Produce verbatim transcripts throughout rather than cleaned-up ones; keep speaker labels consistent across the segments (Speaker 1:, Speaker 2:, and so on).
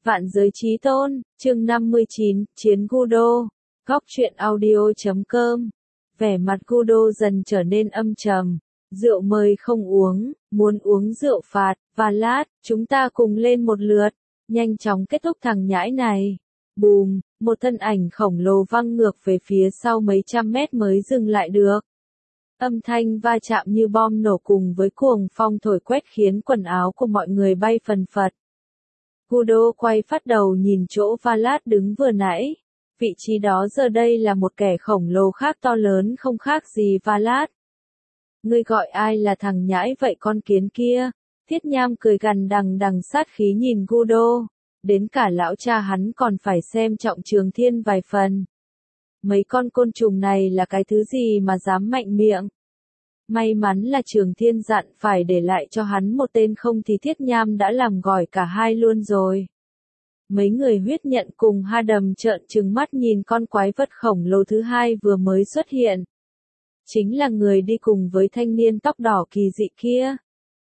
Speaker 1: Vạn giới chí tôn, chương năm mươi chín, Chiến Gudo, góc truyện audio.com. Vẻ mặt Gudo dần trở nên âm trầm, rượu mời không uống, muốn uống rượu phạt, và lát, chúng ta cùng lên một lượt, nhanh chóng kết thúc thằng nhãi này. Bùm, một thân ảnh khổng lồ văng ngược về phía sau mấy trăm mét mới dừng lại được. Âm thanh va chạm như bom nổ cùng với cuồng phong thổi quét khiến quần áo của mọi người bay phần phật. Gudo quay phát đầu nhìn chỗ Valat đứng vừa nãy. Vị trí đó giờ đây là một kẻ khổng lồ khác to lớn không khác gì Valat. Ngươi gọi ai là thằng nhãi vậy con kiến kia? Thiết Nham cười gằn đằng đằng sát khí nhìn Gudo. Đến cả lão cha hắn còn phải xem trọng Trường Thiên vài phần. Mấy con côn trùng này là cái thứ gì mà dám mạnh miệng? May mắn là Trường Thiên dặn phải để lại cho hắn một tên, không thì Thiết Nham đã làm gỏi cả hai luôn rồi. Mấy người huyết nhận cùng Ha Đầm trợn trừng mắt nhìn con quái vật khổng lồ thứ hai vừa mới xuất hiện. Chính là người đi cùng với thanh niên tóc đỏ kỳ dị kia.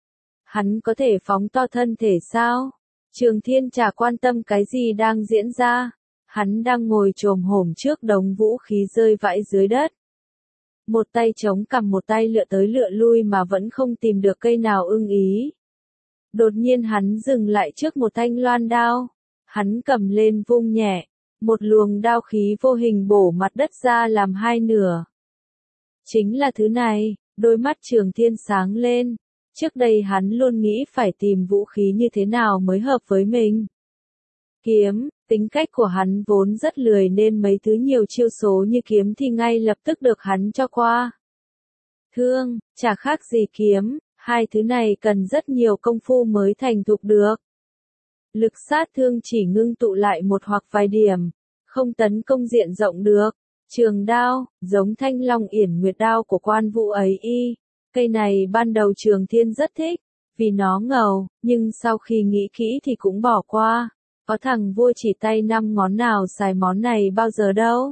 Speaker 1: Hắn có thể phóng to thân thể sao? Trường Thiên chả quan tâm cái gì đang diễn ra. Hắn đang ngồi chồm hổm trước đống vũ khí rơi vãi dưới đất. Một tay chống cằm một tay lựa tới lựa lui mà vẫn không tìm được cây nào ưng ý. Đột nhiên hắn dừng lại trước một thanh loan đao. Hắn cầm lên vung nhẹ. Một luồng đao khí vô hình bổ mặt đất ra làm hai nửa. Chính là thứ này, đôi mắt Trường Thiên sáng lên. Trước đây hắn luôn nghĩ phải tìm vũ khí như thế nào mới hợp với mình. Kiếm, tính cách của hắn vốn rất lười nên mấy thứ nhiều chiêu số như kiếm thì ngay lập tức được hắn cho qua. Thương, chả khác gì kiếm, hai thứ này cần rất nhiều công phu mới thành thục được. Lực sát thương chỉ ngưng tụ lại một hoặc vài điểm, không tấn công diện rộng được. Trường đao, giống thanh long yển nguyệt đao của Quan Vũ ấy y. Cây này ban đầu Trường Thiên rất thích, vì nó ngầu, nhưng sau khi nghĩ kỹ thì cũng bỏ qua. Có thằng vua chỉ tay năm ngón nào xài món này bao giờ đâu.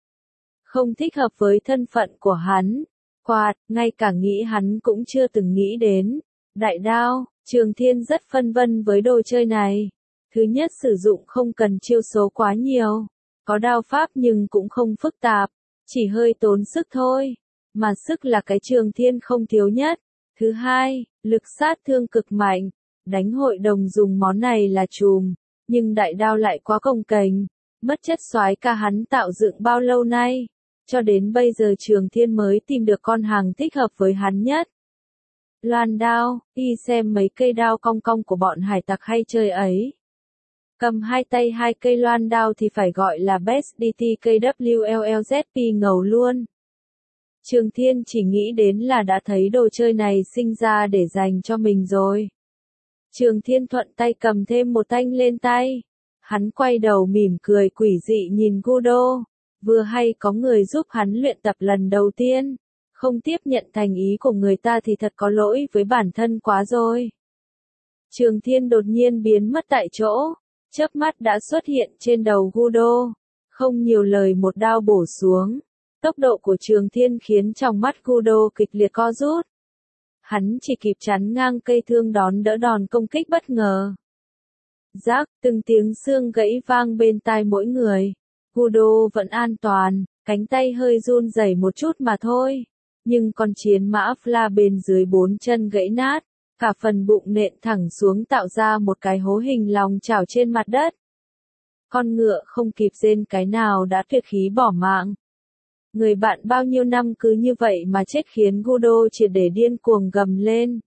Speaker 1: Không thích hợp với thân phận của hắn. Quạt, ngay cả nghĩ hắn cũng chưa từng nghĩ đến. Đại đao, Trường Thiên rất phân vân với đồ chơi này. Thứ nhất, sử dụng không cần chiêu số quá nhiều. Có đao pháp nhưng cũng không phức tạp. Chỉ hơi tốn sức thôi. Mà sức là cái Trường Thiên không thiếu nhất. Thứ hai, lực sát thương cực mạnh. Đánh hội đồng dùng món này là chùm. Nhưng đại đao lại quá cồng kềnh, mất chất soái ca hắn tạo dựng bao lâu nay, cho đến bây giờ Trường Thiên mới tìm được con hàng thích hợp với hắn nhất. Loan đao, y xem mấy cây đao cong cong của bọn hải tặc hay chơi ấy. Cầm hai tay hai cây loan đao thì phải gọi là best đê tê ca vê lờ zét pê ngầu luôn. Trường Thiên chỉ nghĩ đến là đã thấy đồ chơi này sinh ra để dành cho mình rồi. Trường Thiên thuận tay cầm thêm một thanh lên tay. Hắn quay đầu mỉm cười quỷ dị nhìn Gudo. Vừa hay có người giúp hắn luyện tập lần đầu tiên. Không tiếp nhận thành ý của người ta thì thật có lỗi với bản thân quá rồi. Trường Thiên đột nhiên biến mất tại chỗ. Chớp mắt đã xuất hiện trên đầu Gudo. Không nhiều lời một đao bổ xuống. Tốc độ của Trường Thiên khiến trong mắt Gudo kịch liệt co rút. Hắn chỉ kịp chắn ngang cây thương đón đỡ đòn công kích bất ngờ. Rác, từng tiếng xương gãy vang bên tai mỗi người. Gudo vẫn an toàn, cánh tay hơi run rẩy một chút mà thôi. Nhưng con chiến mã Fla bên dưới bốn chân gãy nát, cả phần bụng nện thẳng xuống tạo ra một cái hố hình lòng chảo trên mặt đất. Con ngựa không kịp rên cái nào đã tuyệt khí bỏ mạng. Người bạn bao nhiêu năm cứ như vậy mà chết khiến Gudo triệt để điên cuồng gầm lên.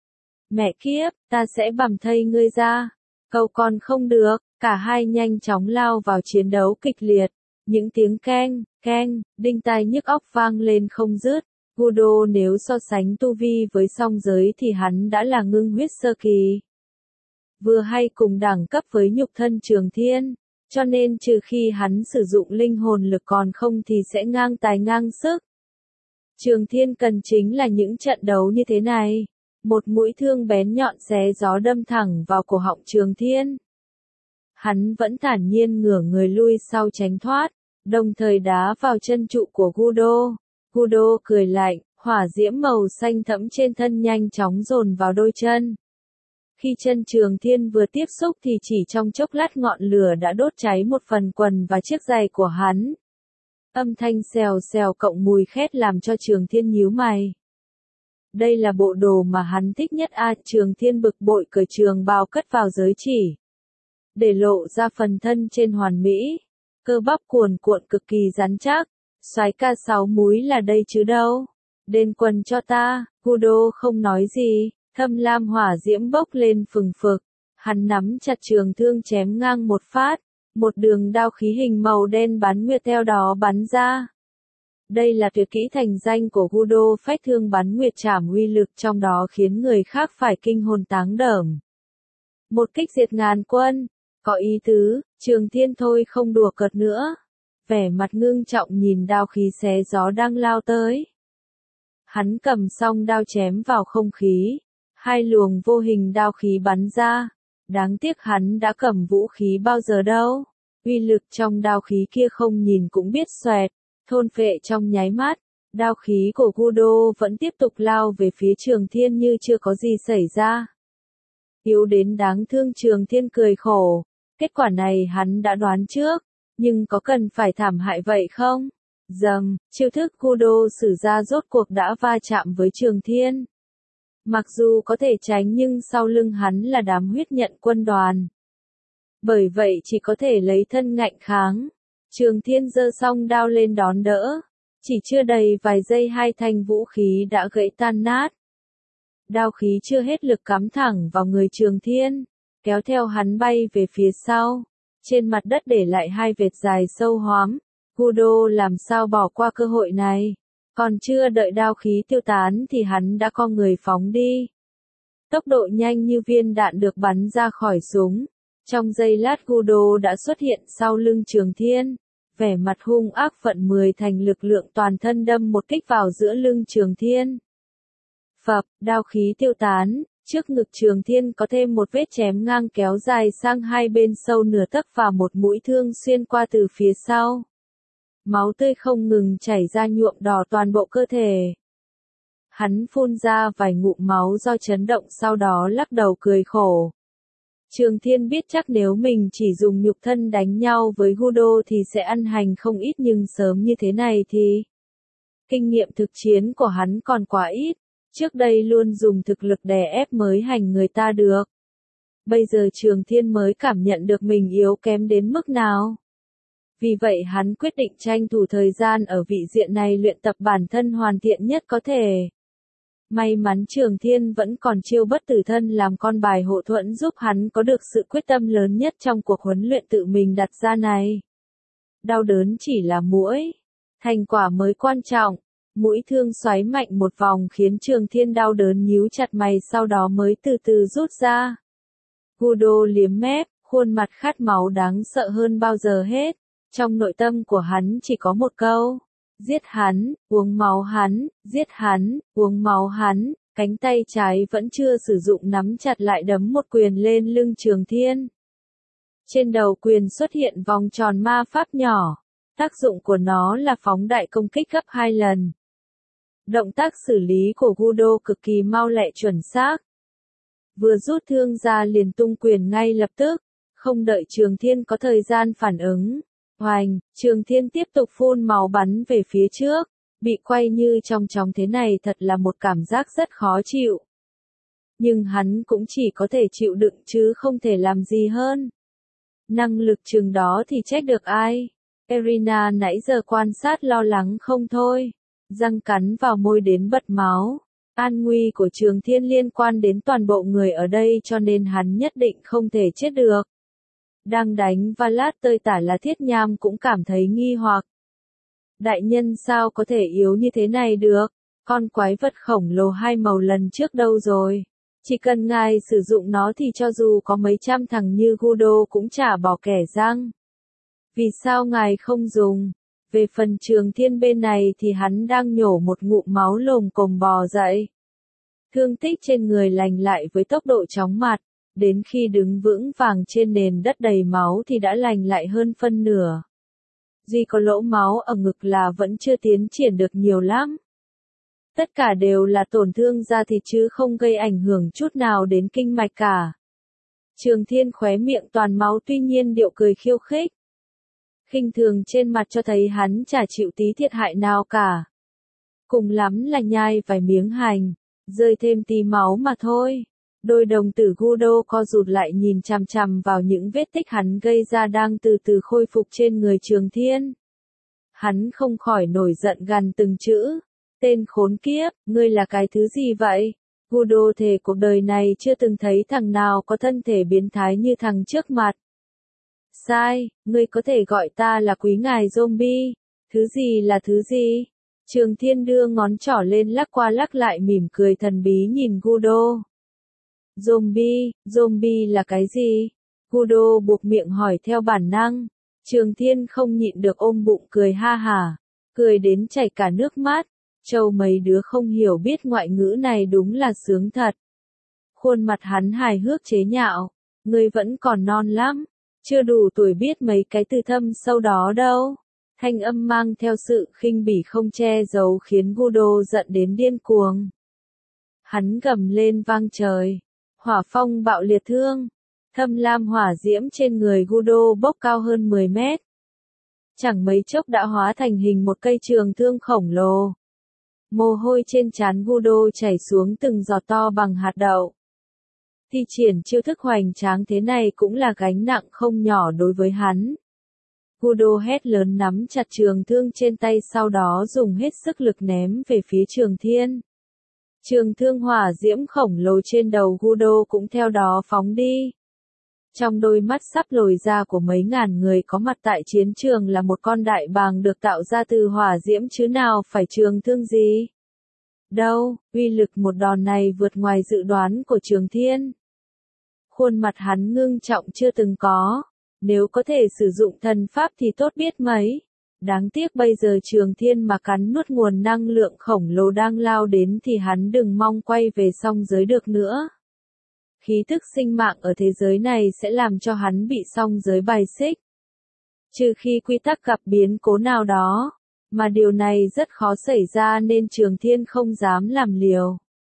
Speaker 1: Mẹ kiếp, ta sẽ bằm thây ngươi ra. Câu còn không được, cả hai nhanh chóng lao vào chiến đấu kịch liệt. Những tiếng keng, keng, đinh tai nhức óc vang lên không dứt. Gudo nếu so sánh tu vi với song giới thì hắn đã là ngưng huyết sơ kỳ. Vừa hay cùng đẳng cấp với nhục thân Trường Thiên. Cho nên trừ khi hắn sử dụng linh hồn lực còn không thì sẽ ngang tài ngang sức. Trường Thiên cần chính là những trận đấu như thế này. Một mũi thương bén nhọn xé gió đâm thẳng vào cổ họng Trường Thiên. Hắn vẫn thản nhiên ngửa người lui sau tránh thoát, đồng thời đá vào chân trụ của Gudo. Gudo cười lạnh, hỏa diễm màu xanh thẫm trên thân nhanh chóng dồn vào đôi chân. Khi chân Trường Thiên vừa tiếp xúc thì chỉ trong chốc lát ngọn lửa đã đốt cháy một phần quần và chiếc giày của hắn. Âm thanh xèo xèo cộng mùi khét làm cho Trường Thiên nhíu mày. Đây là bộ đồ mà hắn thích nhất à, Trường Thiên bực bội cởi trường bào cất vào giới chỉ. Để lộ ra phần thân trên hoàn mỹ, cơ bắp cuồn cuộn cực kỳ rắn chắc, soái ca sáu múi là đây chứ đâu. Đền quần cho ta, Gudo không nói gì, thâm lam hỏa diễm bốc lên phừng phực, hắn nắm chặt trường thương chém ngang một phát, một đường đao khí hình màu đen bắn nguyệt theo đó bắn ra. Đây là tuyệt kỹ thành danh của Gudo, phách thương bắn nguyệt trảm uy lực trong đó khiến người khác phải kinh hồn táng đởm. Một kích diệt ngàn quân, có ý tứ, Trường Thiên thôi không đùa cợt nữa. Vẻ mặt ngưng trọng nhìn đao khí xé gió đang lao tới. Hắn cầm song đao chém vào không khí, hai luồng vô hình đao khí bắn ra. Đáng tiếc hắn đã cầm vũ khí bao giờ đâu. Uy lực trong đao khí kia không nhìn cũng biết xoẹt, thôn phệ trong nháy mắt. Đao khí của Gudo vẫn tiếp tục lao về phía Trường Thiên như chưa có gì xảy ra. Yếu đến đáng thương, Trường Thiên cười khổ. Kết quả này hắn đã đoán trước, nhưng có cần phải thảm hại vậy không? Dầm, chiêu thức Gudo sử ra rốt cuộc đã va chạm với Trường Thiên. Mặc dù có thể tránh nhưng sau lưng hắn là đám huyết nhận quân đoàn. Bởi vậy chỉ có thể lấy thân ngạnh kháng. Trường Thiên giơ song đao lên đón đỡ. Chỉ chưa đầy vài giây hai thanh vũ khí đã gãy tan nát. Đao khí chưa hết lực cắm thẳng vào người Trường Thiên, kéo theo hắn bay về phía sau. Trên mặt đất để lại hai vệt dài sâu hoắm. Gudo làm sao bỏ qua cơ hội này. Còn chưa đợi đao khí tiêu tán thì hắn đã co người phóng đi. Tốc độ nhanh như viên đạn được bắn ra khỏi súng. Trong giây lát Gudo đã xuất hiện sau lưng Trường Thiên. Vẻ mặt hung ác vận mười thành lực lượng toàn thân đâm một kích vào giữa lưng Trường Thiên. Phập, đao khí tiêu tán, trước ngực Trường Thiên có thêm một vết chém ngang kéo dài sang hai bên sâu nửa tấc và một mũi thương xuyên qua từ phía sau. Máu tươi không ngừng chảy ra nhuộm đỏ toàn bộ cơ thể. Hắn phun ra vài ngụm máu do chấn động, sau đó lắc đầu cười khổ. Trường Thiên biết chắc nếu mình chỉ dùng nhục thân đánh nhau với Gudo thì sẽ ăn hành không ít, nhưng sớm như thế này thì kinh nghiệm thực chiến của hắn còn quá ít. Trước đây luôn dùng thực lực đè ép mới hành người ta được. Bây giờ Trường Thiên mới cảm nhận được mình yếu kém đến mức nào. Vì vậy hắn quyết định tranh thủ thời gian ở vị diện này luyện tập bản thân hoàn thiện nhất có thể. May mắn Trường Thiên vẫn còn chiêu bất tử thân làm con bài hộ thuẫn giúp hắn có được sự quyết tâm lớn nhất trong cuộc huấn luyện tự mình đặt ra này. Đau đớn chỉ là muỗi, thành quả mới quan trọng. Mũi thương xoáy mạnh một vòng khiến Trường Thiên đau đớn nhíu chặt mày, sau đó mới từ từ rút ra. Gudo liếm mép, khuôn mặt khát máu đáng sợ hơn bao giờ hết. Trong nội tâm của hắn chỉ có một câu. Giết hắn, uống máu hắn, giết hắn, uống máu hắn. Cánh tay trái vẫn chưa sử dụng nắm chặt lại đấm một quyền lên lưng Trường Thiên. Trên đầu quyền xuất hiện vòng tròn ma pháp nhỏ. Tác dụng của nó là phóng đại công kích gấp hai lần. Động tác xử lý của Gudo cực kỳ mau lẹ chuẩn xác. Vừa rút thương ra liền tung quyền ngay lập tức, không đợi Trường Thiên có thời gian phản ứng. Oành, Trường Thiên tiếp tục phun máu bắn về phía trước, bị quay như trong chóng thế này thật là một cảm giác rất khó chịu. Nhưng hắn cũng chỉ có thể chịu đựng chứ không thể làm gì hơn. Năng lực chừng đó thì trách được ai? Erina nãy giờ quan sát lo lắng không thôi. Răng cắn vào môi đến bật máu. An nguy của Trường Thiên liên quan đến toàn bộ người ở đây cho nên hắn nhất định không thể chết được. Đang đánh Valat tơi tả là Thiết Nham cũng cảm thấy nghi hoặc. Đại nhân sao có thể yếu như thế này được? Con quái vật khổng lồ hai màu lần trước đâu rồi? Chỉ cần ngài sử dụng nó thì cho dù có mấy trăm thằng như Gudo cũng chả bỏ kẻ răng. Vì sao ngài không dùng? Về phần Trường Thiên bên này thì hắn đang nhổ một ngụm máu lồm cồm bò dậy. Thương tích trên người lành lại với tốc độ chóng mặt, đến khi đứng vững vàng trên nền đất đầy máu thì đã lành lại hơn phân nửa. Duy có lỗ máu ở ngực là vẫn chưa tiến triển được nhiều lắm. Tất cả đều là tổn thương da thịt chứ không gây ảnh hưởng chút nào đến kinh mạch cả. Trường Thiên khóe miệng toàn máu tuy nhiên điệu cười khiêu khích. Khinh thường trên mặt cho thấy hắn chả chịu tí thiệt hại nào cả. Cùng lắm là nhai vài miếng hành, rơi thêm tí máu mà thôi. Đôi đồng tử Gudo co rụt lại nhìn chằm chằm vào những vết tích hắn gây ra đang từ từ khôi phục trên người Trường Thiên. Hắn không khỏi nổi giận gằn từng chữ. Tên khốn kiếp, ngươi là cái thứ gì vậy? Gudo thề cuộc đời này chưa từng thấy thằng nào có thân thể biến thái như thằng trước mặt. Sai, ngươi có thể gọi ta là quý ngài zombie. Thứ gì là thứ gì? Trường Thiên đưa ngón trỏ lên lắc qua lắc lại mỉm cười thần bí nhìn Gudo. Zombie, zombie là cái gì? Gudo buộc miệng hỏi theo bản năng. Trường Thiên không nhịn được ôm bụng cười ha hả, cười đến chảy cả nước mắt. Châu mấy đứa không hiểu biết ngoại ngữ này đúng là sướng thật. Khuôn mặt hắn hài hước chế nhạo. Ngươi vẫn còn non lắm, chưa đủ tuổi biết mấy cái từ thâm sâu đó đâu. Thanh âm mang theo sự khinh bỉ không che giấu khiến Gudo giận đến điên cuồng. Hắn gầm lên vang trời. Hỏa phong bạo liệt thương. Thâm lam hỏa diễm trên người Gudo bốc cao hơn mười mét. Chẳng mấy chốc đã hóa thành hình một cây trường thương khổng lồ. Mồ hôi trên trán Gudo chảy xuống từng giọt to bằng hạt đậu. Thi triển chiêu thức hoành tráng thế này cũng là gánh nặng không nhỏ đối với hắn. Gudo hét lớn nắm chặt trường thương trên tay sau đó dùng hết sức lực ném về phía Trường Thiên. Trường thương hỏa diễm khổng lồ trên đầu Gudo cũng theo đó phóng đi. Trong đôi mắt sắp lồi ra của mấy ngàn người có mặt tại chiến trường là một con đại bàng được tạo ra từ hỏa diễm chứ nào phải trường thương gì. Đâu, uy lực một đòn này vượt ngoài dự đoán của Trường Thiên. Khuôn mặt hắn ngưng trọng chưa từng có. Nếu có thể sử dụng thần pháp thì tốt biết mấy. Đáng tiếc bây giờ Trường Thiên mà cắn nuốt nguồn năng lượng khổng lồ đang lao đến thì hắn đừng mong quay về song giới được nữa. Khí thức sinh mạng ở thế giới này sẽ làm cho hắn bị song giới bài xích. Trừ khi quy tắc gặp biến cố nào đó, mà điều này rất khó xảy ra nên Trường Thiên không dám làm liều.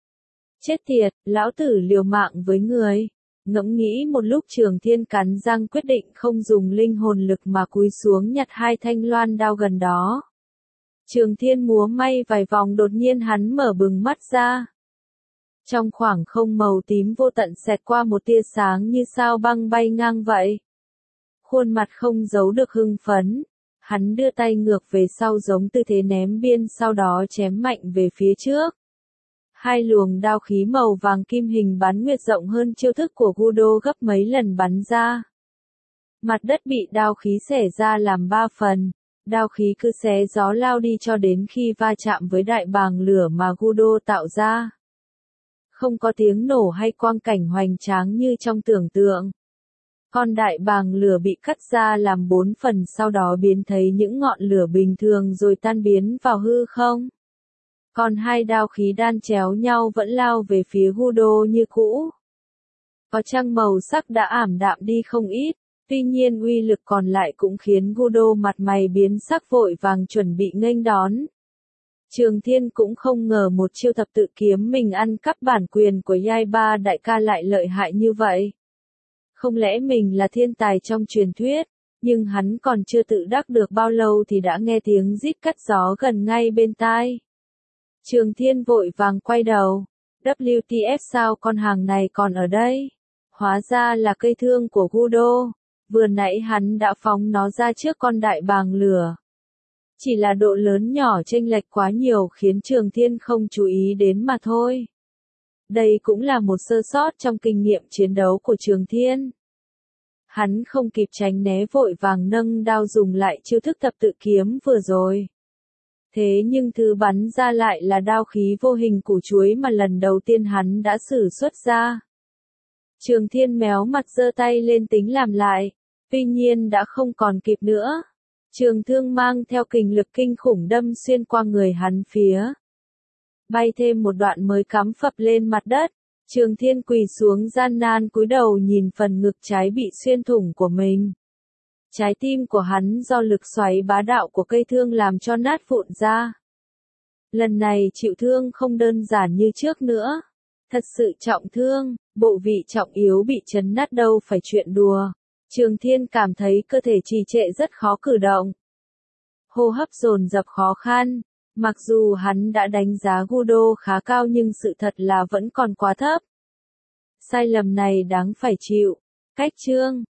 Speaker 1: Chết tiệt, lão tử liều mạng với người. Ngẫm nghĩ một lúc Trường Thiên cắn răng quyết định không dùng linh hồn lực mà cúi xuống nhặt hai thanh loan đao gần đó. Trường Thiên múa may vài vòng đột nhiên hắn mở bừng mắt ra. Trong khoảng không màu tím vô tận xẹt qua một tia sáng như sao băng bay ngang vậy. Khuôn mặt không giấu được hưng phấn. Hắn đưa tay ngược về sau giống tư thế ném biên sau đó chém mạnh về phía trước. Hai luồng đao khí màu vàng kim hình bắn nguyệt rộng hơn chiêu thức của Gudo gấp mấy lần bắn ra. Mặt đất bị đao khí xẻ ra làm ba phần. Đao khí cứ xé gió lao đi cho đến khi va chạm với đại bàng lửa mà Gudo tạo ra. Không có tiếng nổ hay quang cảnh hoành tráng như trong tưởng tượng. Con đại bàng lửa bị cắt ra làm bốn phần sau đó biến thấy những ngọn lửa bình thường rồi tan biến vào hư không. Còn hai đao khí đan chéo nhau vẫn lao về phía Gudo như cũ. Có chăng màu sắc đã ảm đạm đi không ít, tuy nhiên uy lực còn lại cũng khiến Gudo mặt mày biến sắc vội vàng chuẩn bị nghênh đón. Trường Thiên cũng không ngờ một chiêu thập tự kiếm mình ăn cắp bản quyền của Yaiba đại ca lại lợi hại như vậy. Không lẽ mình là thiên tài trong truyền thuyết, nhưng hắn còn chưa tự đắc được bao lâu thì đã nghe tiếng rít cắt gió gần ngay bên tai. Trường Thiên vội vàng quay đầu. W T F sao con hàng này còn ở đây? Hóa ra là cây thương của Gudo. Vừa nãy hắn đã phóng nó ra trước con đại bàng lửa. Chỉ là độ lớn nhỏ chênh lệch quá nhiều khiến Trường Thiên không chú ý đến mà thôi. Đây cũng là một sơ sót trong kinh nghiệm chiến đấu của Trường Thiên. Hắn không kịp tránh né vội vàng nâng đao dùng lại chiêu thức thập tự kiếm vừa rồi. Thế nhưng thứ bắn ra lại là đao khí vô hình củ chuối mà lần đầu tiên hắn đã sử xuất ra. Trường Thiên méo mặt giơ tay lên tính làm lại, tuy nhiên đã không còn kịp nữa. Trường thương mang theo kình lực kinh khủng đâm xuyên qua người hắn phía. Bay thêm một đoạn mới cắm phập lên mặt đất. Trường Thiên quỳ xuống gian nan cúi đầu nhìn phần ngực trái bị xuyên thủng của mình. Trái tim của hắn do lực xoáy bá đạo của cây thương làm cho nát vụn ra. Lần này chịu thương không đơn giản như trước nữa. Thật sự trọng thương, bộ vị trọng yếu bị chấn nát đâu phải chuyện đùa. Trường Thiên cảm thấy cơ thể trì trệ rất khó cử động. Hô hấp dồn dập khó khăn. Mặc dù hắn đã đánh giá judo khá cao nhưng sự thật là vẫn còn quá thấp. Sai lầm này đáng phải chịu. Cách chương